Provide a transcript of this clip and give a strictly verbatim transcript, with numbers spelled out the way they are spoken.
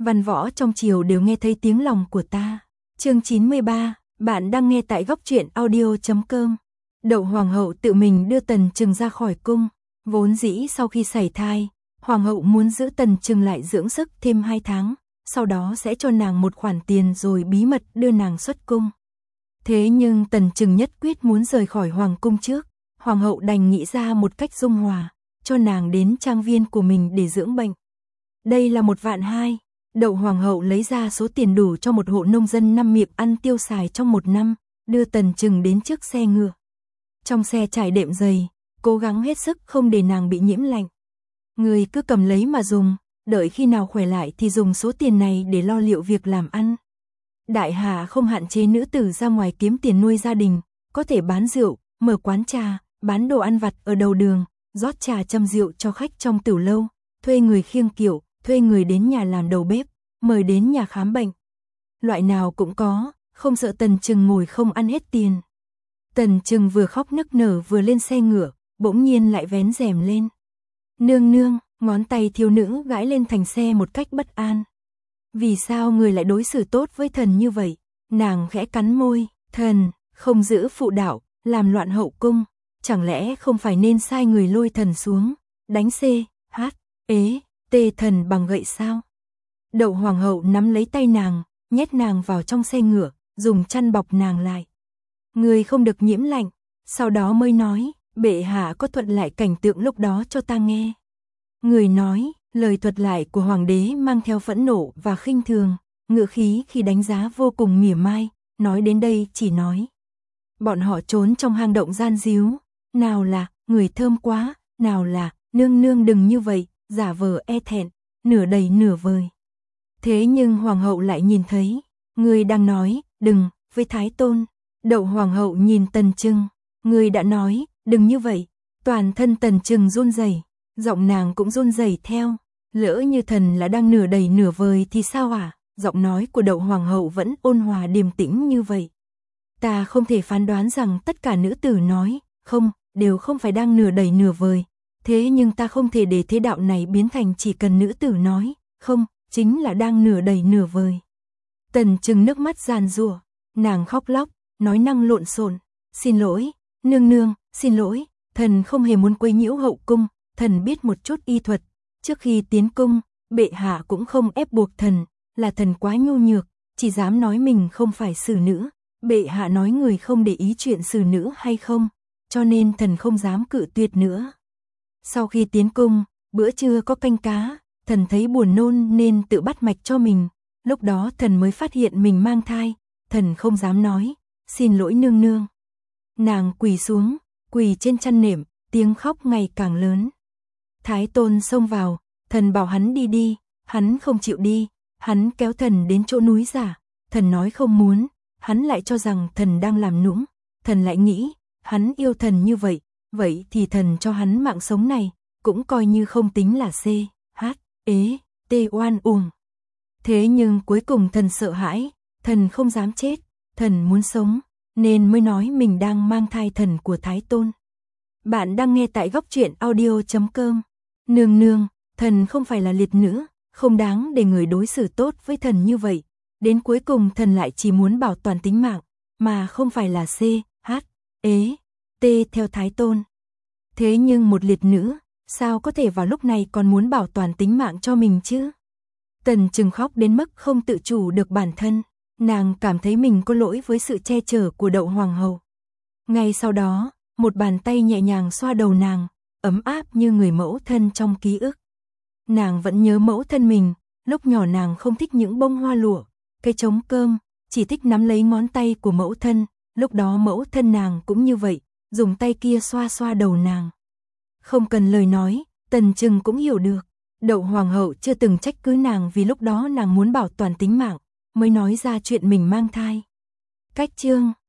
Văn võ trong triều đều nghe thấy tiếng lòng của ta. Chương chín mươi ba, bạn đang nghe tại góc truyện audio chấm com. Đậu hoàng hậu tự mình đưa Tần Trừng ra khỏi cung, vốn dĩ sau khi sảy thai, hoàng hậu muốn giữ Tần Trừng lại dưỡng sức thêm hai tháng, sau đó sẽ cho nàng một khoản tiền rồi bí mật đưa nàng xuất cung. Thế nhưng Tần Trừng nhất quyết muốn rời khỏi hoàng cung trước, hoàng hậu đành nghĩ ra một cách dung hòa, cho nàng đến trang viên của mình để dưỡng bệnh. Đây là một vạn hai, Đậu hoàng hậu lấy ra số tiền đủ cho một hộ nông dân năm miệng ăn tiêu xài trong một năm, đưa Tần Trừng đến trước xe ngựa. Trong xe trải đệm dày, cố gắng hết sức không để nàng bị nhiễm lạnh. Người cứ cầm lấy mà dùng, đợi khi nào khỏe lại thì dùng số tiền này để lo liệu việc làm ăn. Đại Hà không hạn chế nữ tử ra ngoài kiếm tiền nuôi gia đình, có thể bán rượu, mở quán trà, bán đồ ăn vặt ở đầu đường, rót trà châm rượu cho khách trong tửu lâu, thuê người khiêng kiệu, thuê người đến nhà làm đầu bếp, mời đến nhà khám bệnh. Loại nào cũng có, không sợ Tần Trừng ngồi không ăn hết tiền. Tần Trừng vừa khóc nức nở vừa lên xe ngựa, bỗng nhiên lại vén rèm lên. Nương nương, ngón tay thiếu nữ gãi lên thành xe một cách bất an. Vì sao người lại đối xử tốt với thần như vậy? Nàng khẽ cắn môi, thần, không giữ phụ đạo, làm loạn hậu cung, chẳng lẽ không phải nên sai người lôi thần xuống, đánh C, H, ế, T thần bằng gậy sao? Đậu hoàng hậu nắm lấy tay nàng, nhét nàng vào trong xe ngựa, dùng chăn bọc nàng lại. Người không được nhiễm lạnh, sau đó mới nói, bệ hạ có thuật lại cảnh tượng lúc đó cho ta nghe. Người nói, lời thuật lại của hoàng đế mang theo phẫn nộ và khinh thường, ngữ khí khi đánh giá vô cùng mỉa mai, nói đến đây chỉ nói. Bọn họ trốn trong hang động gian díu, nào là, người thơm quá, nào là, nương nương đừng như vậy, giả vờ e thẹn, nửa đầy nửa vời. Thế nhưng hoàng hậu lại nhìn thấy, người đang nói, đừng, với Thái Tôn. Đậu hoàng hậu nhìn Tần Trừng, người đã nói, đừng như vậy, toàn thân Tần Trừng run rẩy, giọng nàng cũng run rẩy theo, lỡ như thần là đang nửa đầy nửa vời thì sao à? Giọng nói của Đậu hoàng hậu vẫn ôn hòa điềm tĩnh như vậy. Ta không thể phán đoán rằng tất cả nữ tử nói, không, đều không phải đang nửa đầy nửa vời, thế nhưng ta không thể để thế đạo này biến thành chỉ cần nữ tử nói, không, chính là đang nửa đầy nửa vời. Tần Trừng nước mắt giàn giụa, nàng khóc lóc, nói năng lộn xộn, xin lỗi, nương nương, xin lỗi, thần không hề muốn quấy nhiễu hậu cung, thần biết một chút y thuật, trước khi tiến cung, bệ hạ cũng không ép buộc thần, là thần quá nhu nhược, chỉ dám nói mình không phải xử nữ, bệ hạ nói người không để ý chuyện xử nữ hay không, cho nên thần không dám cự tuyệt nữa. Sau khi tiến cung, bữa trưa có canh cá, thần thấy buồn nôn nên tự bắt mạch cho mình, lúc đó thần mới phát hiện mình mang thai, thần không dám nói, xin lỗi nương nương. Nàng quỳ xuống, quỳ trên chăn nệm, tiếng khóc ngày càng lớn. Thái Tôn xông vào, thần bảo hắn đi đi, hắn không chịu đi, hắn kéo thần đến chỗ núi giả, thần nói không muốn, hắn lại cho rằng thần đang làm nũng, thần lại nghĩ, hắn yêu thần như vậy, vậy thì thần cho hắn mạng sống này, cũng coi như không tính là C, H, ế, T oan uổng. Thế nhưng cuối cùng thần sợ hãi, thần không dám chết, thần muốn sống, nên mới nói mình đang mang thai thần của Thái Tôn. Bạn đang nghe tại góc truyện audio chấm com. Nương nương, thần không phải là liệt nữ, không đáng để người đối xử tốt với thần như vậy. Đến cuối cùng thần lại chỉ muốn bảo toàn tính mạng, mà không phải là C, H, ế, T theo Thái Tôn. Thế nhưng một liệt nữ, sao có thể vào lúc này còn muốn bảo toàn tính mạng cho mình chứ? Tần Trừng khóc đến mức không tự chủ được bản thân, nàng cảm thấy mình có lỗi với sự che chở của Đậu hoàng hậu. Ngay sau đó, một bàn tay nhẹ nhàng xoa đầu nàng, ấm áp như người mẫu thân trong ký ức. Nàng vẫn nhớ mẫu thân mình, lúc nhỏ nàng không thích những bông hoa lụa, cây trống cơm, chỉ thích nắm lấy ngón tay của mẫu thân, lúc đó mẫu thân nàng cũng như vậy, dùng tay kia xoa xoa đầu nàng. Không cần lời nói, Tần Trừng cũng hiểu được, Đậu hoàng hậu chưa từng trách cứ nàng vì lúc đó nàng muốn bảo toàn tính mạng, mới nói ra chuyện mình mang thai. Cách chương